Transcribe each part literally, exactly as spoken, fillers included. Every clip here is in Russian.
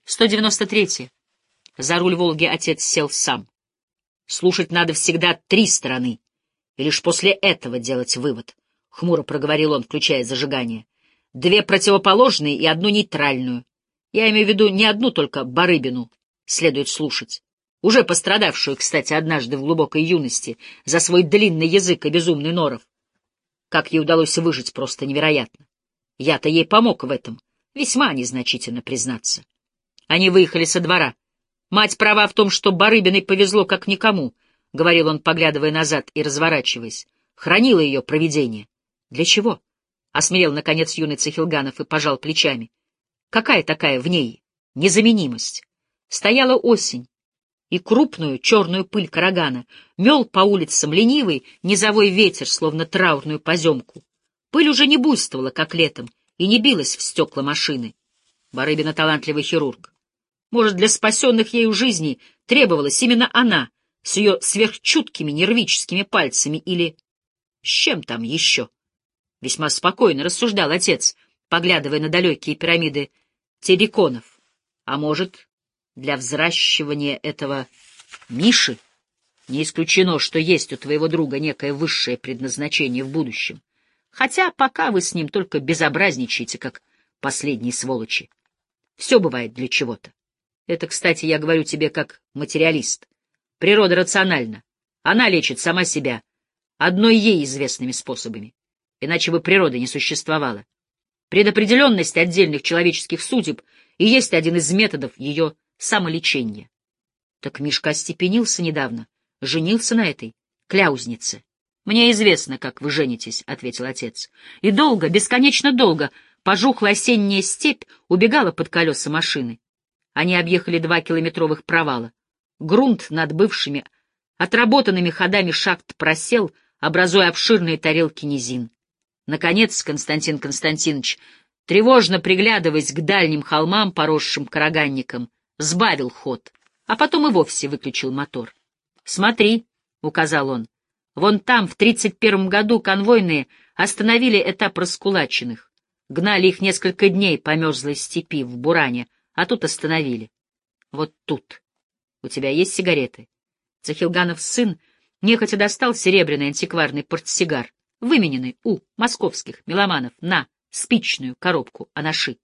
сто девяносто третье. За руль «Волги» отец сел сам. Слушать надо всегда три стороны, и лишь после этого делать вывод, — хмуро проговорил он, включая зажигание. Две противоположные и одну нейтральную. Я имею в виду не одну только Барыбину следует слушать, уже пострадавшую, кстати, однажды в глубокой юности за свой длинный язык и безумный норов. Как ей удалось выжить, просто невероятно. Я-то ей помог в этом, весьма незначительно признаться. Они выехали со двора. Мать права в том, что Барыбиной повезло как никому, — говорил он, поглядывая назад и разворачиваясь. Хранило ее провидение. Для чего? — осмелел, наконец, юный Цихилганов и пожал плечами. Какая такая в ней незаменимость? Стояла осень, и крупную черную пыль карагана мел по улицам ленивый низовой ветер, словно траурную поземку. Пыль уже не буйствовала, как летом, и не билась в стекла машины. Барыбина — талантливый хирург. Может, для спасенных ею жизней требовалась именно она, с ее сверхчуткими нервическими пальцами, или с чем там еще? Весьма спокойно рассуждал отец, поглядывая на далекие пирамиды терриконов. А может, для взращивания этого Миши не исключено, что есть у твоего друга некое высшее предназначение в будущем. Хотя пока вы с ним только безобразничаете, как последние сволочи. Все бывает для чего-то. Это, кстати, я говорю тебе как материалист. Природа рациональна. Она лечит сама себя одной ей известными способами. Иначе бы природы не существовало. Предопределенность отдельных человеческих судеб и есть один из методов ее самолечения. Так Мишка остепенился недавно, женился на этой кляузнице. — Мне известно, как вы женитесь, — ответил отец. И долго, бесконечно долго, пожухлая осенняя степь убегала под колеса машины. Они объехали два километровых провала. Грунт над бывшими, отработанными ходами шахт просел, образуя обширные тарелки низин. Наконец Константин Константинович, тревожно приглядываясь к дальним холмам, поросшим караганником, сбавил ход, а потом и вовсе выключил мотор. — Смотри, — указал он, — вон там в тридцать первом году конвойные остановили этап раскулаченных, гнали их несколько дней по мерзлой степи в Буране, а тут остановили. Вот тут. У тебя есть сигареты? Захилганов сын нехотя достал серебряный антикварный портсигар, вымененный у московских меломанов на спичную коробку анаши.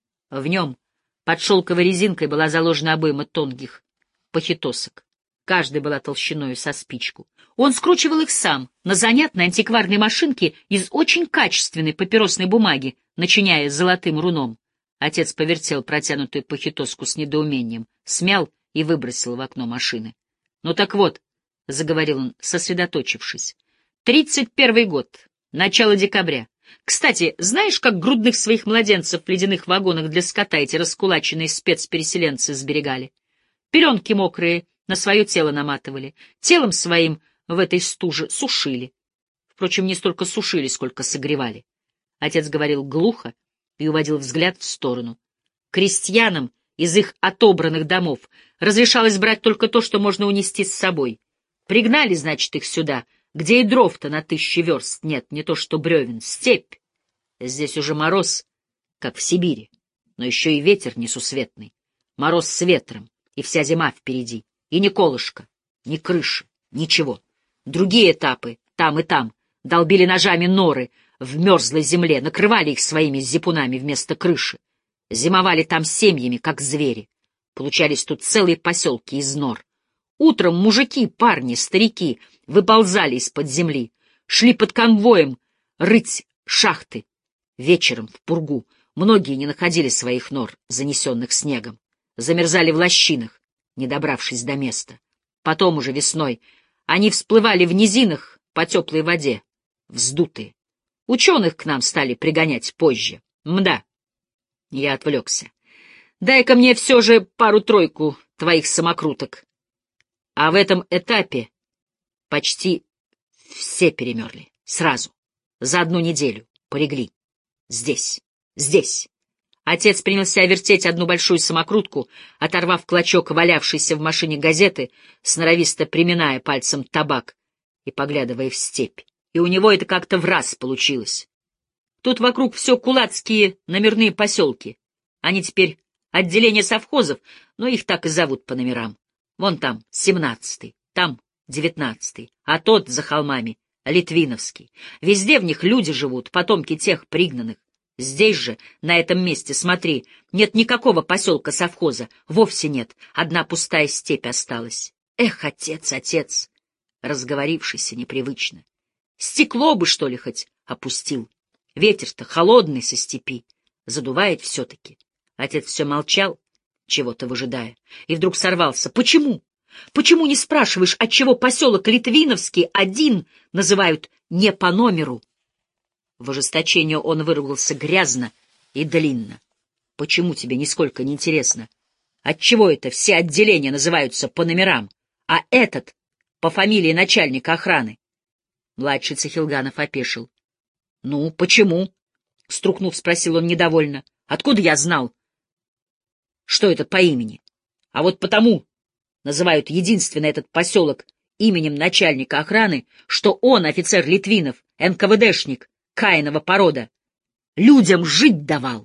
В нем под шелковой резинкой была заложена обойма тонких похитосок. Каждая была толщиною со спичку. Он скручивал их сам на занятной антикварной машинке из очень качественной папиросной бумаги, начиняя золотым руном. Отец повертел протянутую похитоску с недоумением, смял и выбросил в окно машины. — Ну так вот, — заговорил он, сосредоточившись, — тридцать первый год, начало декабря. Кстати, знаешь, как грудных своих младенцев в ледяных вагонах для скота эти раскулаченные спецпереселенцы сберегали? Пеленки мокрые на свое тело наматывали, телом своим в этой стуже сушили. Впрочем, не столько сушили, сколько согревали. Отец говорил глухо и уводил взгляд в сторону. Крестьянам из их отобранных домов разрешалось брать только то, что можно унести с собой. Пригнали, значит, их сюда, где и дров-то на тысячи верст нет, не то что бревен, степь. Здесь уже мороз, как в Сибири, но еще и ветер несусветный. Мороз с ветром, и вся зима впереди. И ни колышка, ни крыши, ничего. Другие этапы, там и там, долбили ножами норы в мерзлой земле, накрывали их своими зипунами вместо крыши. Зимовали там семьями, как звери. Получались тут целые поселки из нор. Утром мужики, парни, старики выползали из-под земли, шли под конвоем рыть шахты. Вечером в пургу многие не находили своих нор, занесенных снегом, замерзали в лощинах, не добравшись до места. Потом уже весной они всплывали в низинах по теплой воде, вздутые. Ученых к нам стали пригонять позже. Мда. Я отвлекся. Дай-ка мне все же пару-тройку твоих самокруток. А в этом этапе почти все перемерли. Сразу. За одну неделю. Полегли. Здесь. Здесь. Отец принялся вертеть одну большую самокрутку, оторвав клочок валявшейся в машине газеты, сноровисто приминая пальцем табак и поглядывая в степь. И у него это как-то враз получилось. Тут вокруг все кулацкие номерные поселки. Они теперь Отделение совхозов, но их так и зовут по номерам. Вон там семнадцатый, там девятнадцатый, а тот за холмами — Литвиновский. Везде в них люди живут, потомки тех пригнанных. Здесь же, на этом месте, смотри, нет никакого поселка совхоза, вовсе нет, одна пустая степь осталась. Эх, отец, отец, разговорившийся непривычно. Стекло бы, что ли, хоть опустил. Ветер-то холодный со степи, задувает все-таки. Отец все молчал, чего-то выжидая, и вдруг сорвался. Почему? Почему не спрашиваешь, отчего поселок Литвиновский один называют не по номеру? В ожесточении он выругался грязно и длинно. Почему тебе нисколько не интересно? Отчего это все отделения называются по номерам, а этот — по фамилии начальника охраны? Младший Цехилганов опешил. — Ну, почему? — струхнув, спросил он недовольно. — Откуда я знал, что это по имени? А вот потому называют единственный этот поселок именем начальника охраны, что он, офицер Литвинов, эн ка вэ дэшник, Каинова порода, людям жить давал.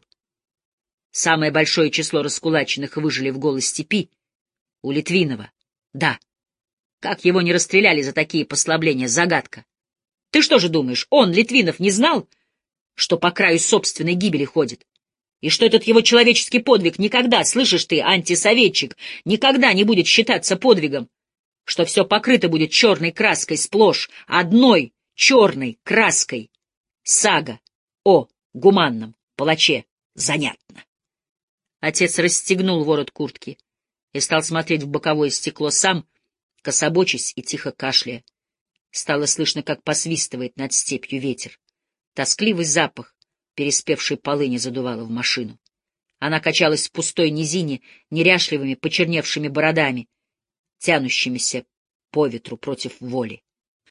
Самое большое число раскулаченных выжили в голой степи у Литвинова. Да. Как его не расстреляли за такие послабления, загадка. Ты что же думаешь, он, Литвинов, не знал, что по краю собственной гибели ходит? И что этот его человеческий подвиг никогда, слышишь ты, антисоветчик, никогда не будет считаться подвигом? Что все покрыто будет черной краской сплошь, одной черной краской? Сага о гуманном палаче. Занятно. Отец расстегнул ворот куртки и стал смотреть в боковое стекло сам, кособочась и тихо кашляя. Стало слышно, как посвистывает над степью ветер. Тоскливый запах переспевшей полыни задувало в машину. Она качалась в пустой низине неряшливыми почерневшими бородами, тянущимися по ветру против воли.